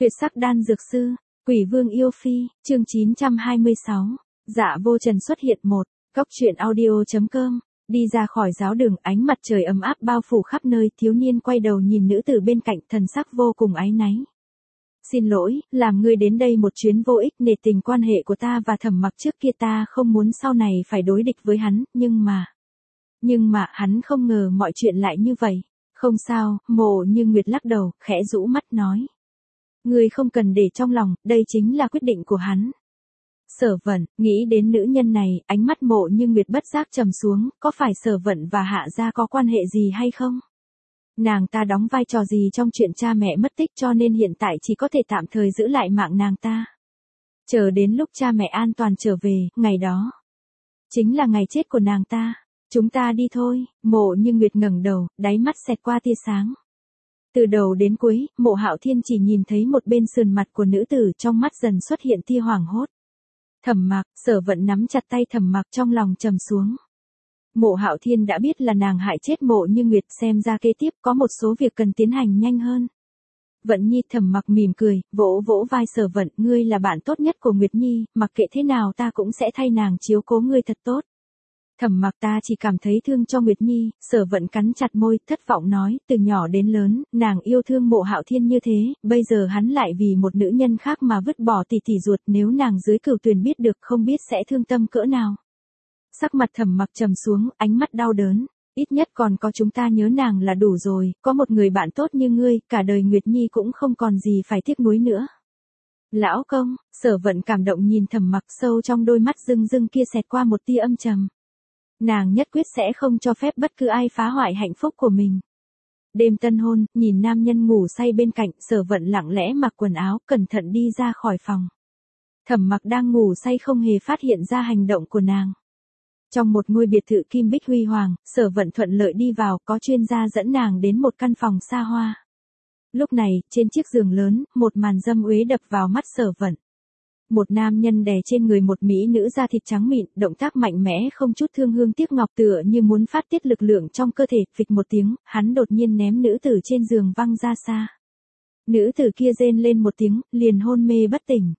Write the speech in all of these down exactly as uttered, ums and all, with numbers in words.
Tuyệt sắc đan dược sư, Quỷ Vương yêu phi, chương chín trăm hai mươi sáu. Dạ vô trần xuất hiện một. Góc truyện audio.com. Đi ra khỏi giáo đường, ánh mặt trời ấm áp bao phủ khắp nơi, thiếu niên quay đầu nhìn nữ tử bên cạnh, thần sắc vô cùng áy náy. Xin lỗi, làm ngươi đến đây một chuyến vô ích, nể tình quan hệ của ta và Thẩm Mặc trước kia, ta không muốn sau này phải đối địch với hắn, nhưng mà... Nhưng mà, hắn không ngờ mọi chuyện lại như vậy. Không sao, Mộ Như Nguyệt lắc đầu, khẽ rũ mắt nói. Ngươi không cần để trong lòng, đây chính là quyết định của hắn. Sở Vận, nghĩ đến nữ nhân này, ánh mắt Mộ Như Nguyệt bất giác trầm xuống, có phải Sở Vận và Hạ gia có quan hệ gì hay không? Nàng ta đóng vai trò gì trong chuyện cha mẹ mất tích, cho nên hiện tại chỉ có thể tạm thời giữ lại mạng nàng ta. Chờ đến lúc cha mẹ an toàn trở về, ngày đó chính là ngày chết của nàng ta. Chúng ta đi thôi. Mộ Như Nguyệt ngẩng đầu, đáy mắt xẹt qua tia sáng. Từ đầu đến cuối, Mộ Hạo Thiên chỉ nhìn thấy một bên sườn mặt của nữ tử, trong mắt dần xuất hiện tia hoảng hốt. Thẩm Mặc, Sở Vận nắm chặt tay Thẩm Mặc, trong lòng trầm xuống. Mộ Hạo Thiên đã biết là nàng hại chết Mộ Như Nguyệt, xem ra kế tiếp có một số việc cần tiến hành nhanh hơn. Vận Nhi. Thẩm Mặc mỉm cười, vỗ vỗ vai Sở Vận, ngươi là bạn tốt nhất của Nguyệt Nhi, mặc kệ thế nào ta cũng sẽ thay nàng chiếu cố ngươi thật tốt. Thẩm Mặc, ta chỉ cảm thấy thương cho Nguyệt Nhi. Sở Vận cắn chặt môi, thất vọng nói, từ nhỏ đến lớn, nàng yêu thương Mộ Hạo Thiên như thế, bây giờ hắn lại vì một nữ nhân khác mà vứt bỏ tỷ tỷ ruột, nếu nàng dưới cửu tuyền biết được không biết sẽ thương tâm cỡ nào. Sắc mặt Thẩm Mặc trầm xuống, ánh mắt đau đớn, ít nhất còn có chúng ta nhớ nàng là đủ rồi, có một người bạn tốt như ngươi, cả đời Nguyệt Nhi cũng không còn gì phải tiếc nuối nữa. Lão công. Sở Vận cảm động nhìn Thẩm Mặc, sâu trong đôi mắt rưng rưng kia xẹt qua một tia âm trầm. Nàng nhất quyết sẽ không cho phép bất cứ ai phá hoại hạnh phúc của mình. Đêm tân hôn, nhìn nam nhân ngủ say bên cạnh, Sở Vận lặng lẽ mặc quần áo, cẩn thận đi ra khỏi phòng. Thẩm Mặc đang ngủ say không hề phát hiện ra hành động của nàng. Trong một ngôi biệt thự kim bích huy hoàng, Sở Vận thuận lợi đi vào, có chuyên gia dẫn nàng đến một căn phòng xa hoa. Lúc này, trên chiếc giường lớn, một màn dâm uế đập vào mắt Sở Vận. Một nam nhân đè trên người một mỹ nữ da thịt trắng mịn, động tác mạnh mẽ không chút thương hương tiếc ngọc, tựa như muốn phát tiết lực lượng trong cơ thể. Phịch một tiếng, hắn đột nhiên ném nữ tử trên giường văng ra xa. Nữ tử kia rên lên một tiếng, liền hôn mê bất tỉnh.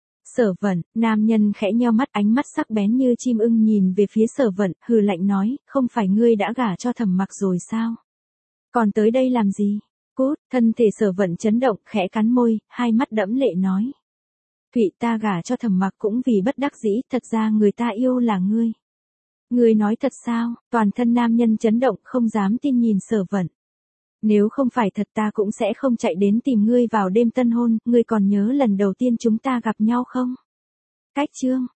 Sở Vận. Nam nhân khẽ nheo mắt, ánh mắt sắc bén như chim ưng nhìn về phía Sở Vận, hừ lạnh nói, không phải ngươi đã gả cho Thẩm Mặc rồi sao? Còn tới đây làm gì? Cút. Thân thể Sở Vận chấn động, khẽ cắn môi, hai mắt đẫm lệ nói. Thụy, ta gả cho Thẩm Mặc cũng vì bất đắc dĩ, thật ra người ta yêu là ngươi. Ngươi nói thật sao? Toàn thân nam nhân chấn động, không dám tin nhìn Sở Vận. Nếu không phải thật ta cũng sẽ không chạy đến tìm ngươi vào đêm tân hôn, ngươi còn nhớ lần đầu tiên chúng ta gặp nhau không? Cách chương.